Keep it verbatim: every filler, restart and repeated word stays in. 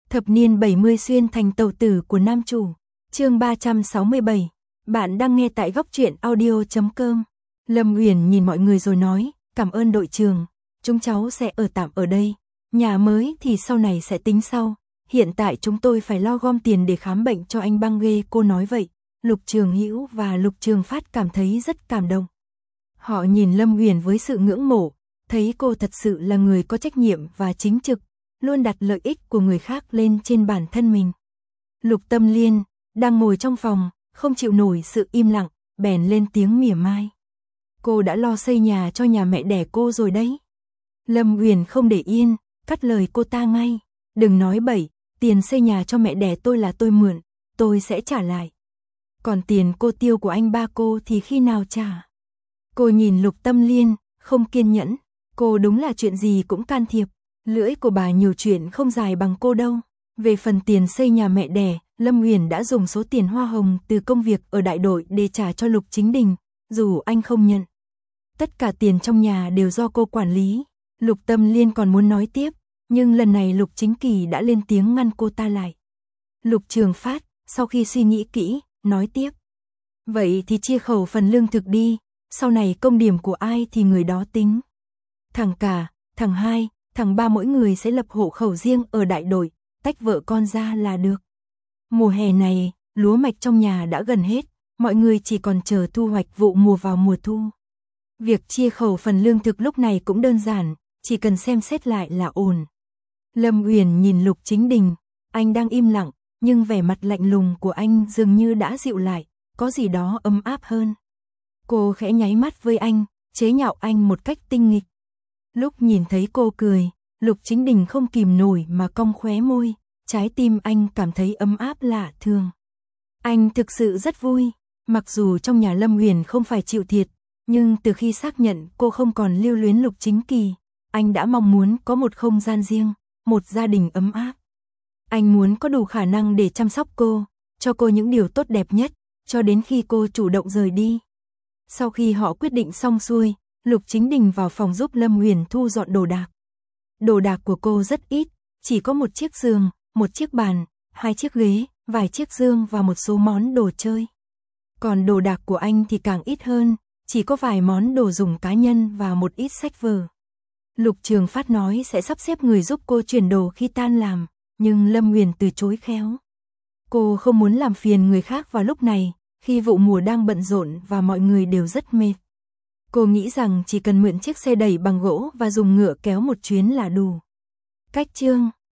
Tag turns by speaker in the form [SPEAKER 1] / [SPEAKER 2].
[SPEAKER 1] Thập niên bảy mươi xuyên thành tàu tử của nam chủ. Chương ba trăm sáu mươi bảy. Bạn đang nghe tại góc truyện audio chấm com. Lâm Uyển nhìn mọi người rồi nói, cảm ơn đội trưởng, chúng cháu sẽ ở tạm ở đây, nhà mới thì sau này sẽ tính sau, hiện tại chúng tôi phải lo gom tiền để khám bệnh cho anh Băng Ghê. Cô nói vậy, Lục Trường Hữu và Lục Trường Phát cảm thấy rất cảm động. Họ nhìn Lâm Uyển với sự ngưỡng mộ, thấy cô thật sự là người có trách nhiệm và chính trực, luôn đặt lợi ích của người khác lên trên bản thân mình. Lục Tâm Liên đang ngồi trong phòng, không chịu nổi sự im lặng, bèn lên tiếng mỉa mai. Cô đã lo xây nhà cho nhà mẹ đẻ cô rồi đấy. Lâm Uyển không để yên, cắt lời cô ta ngay. Đừng nói bậy, tiền xây nhà cho mẹ đẻ tôi là tôi mượn, tôi sẽ trả lại. Còn tiền cô tiêu của anh ba cô thì khi nào trả? Cô nhìn Lục Tâm Liên, không kiên nhẫn. Cô đúng là chuyện gì cũng can thiệp. Lưỡi của bà nhiều chuyện không dài bằng cô đâu. Về phần tiền xây nhà mẹ đẻ, Lâm Uyển đã dùng số tiền hoa hồng từ công việc ở đại đội để trả cho Lục Chính Đình, dù anh không nhận. Tất cả tiền trong nhà đều do cô quản lý. Lục Tâm Liên còn muốn nói tiếp, nhưng lần này Lục Chính Kỳ đã lên tiếng ngăn cô ta lại. Lục Trường Phát, sau khi suy nghĩ kỹ, nói tiếp. Vậy thì chia khẩu phần lương thực đi, sau này công điểm của ai thì người đó tính. Thằng cả, thằng hai, thằng ba mỗi người sẽ lập hộ khẩu riêng ở đại đội, tách vợ con ra là được. Mùa hè này, lúa mạch trong nhà đã gần hết, mọi người chỉ còn chờ thu hoạch vụ mùa vào mùa thu. Việc chia khẩu phần lương thực lúc này cũng đơn giản, chỉ cần xem xét lại là ổn. Lâm Uyển nhìn Lục Chính Đình, anh đang im lặng, nhưng vẻ mặt lạnh lùng của anh dường như đã dịu lại, có gì đó ấm áp hơn. Cô khẽ nháy mắt với anh, chế nhạo anh một cách tinh nghịch. Lúc nhìn thấy cô cười, Lục Chính Đình không kìm nổi mà cong khóe môi, trái tim anh cảm thấy ấm áp lạ thường. Anh thực sự rất vui, mặc dù trong nhà Lâm Uyển không phải chịu thiệt, nhưng từ khi xác nhận cô không còn lưu luyến Lục Chính Kỳ, anh đã mong muốn có một không gian riêng, một gia đình ấm áp. Anh muốn có đủ khả năng để chăm sóc cô, cho cô những điều tốt đẹp nhất, cho đến khi cô chủ động rời đi. Sau khi họ quyết định xong xuôi, Lục Chính Đình vào phòng giúp Lâm Uyển thu dọn đồ đạc. Đồ đạc của cô rất ít, chỉ có một chiếc giường, một chiếc bàn, hai chiếc ghế, vài chiếc dương và một số món đồ chơi. Còn đồ đạc của anh thì càng ít hơn, chỉ có vài món đồ dùng cá nhân và một ít sách vở. Lục Trường Phát nói sẽ sắp xếp người giúp cô chuyển đồ khi tan làm, nhưng Lâm Uyển từ chối khéo. Cô không muốn làm phiền người khác vào lúc này, khi vụ mùa đang bận rộn và mọi người đều rất mệt. Cô nghĩ rằng chỉ cần mượn chiếc xe đẩy bằng gỗ và dùng ngựa kéo một chuyến là đủ. Cách chương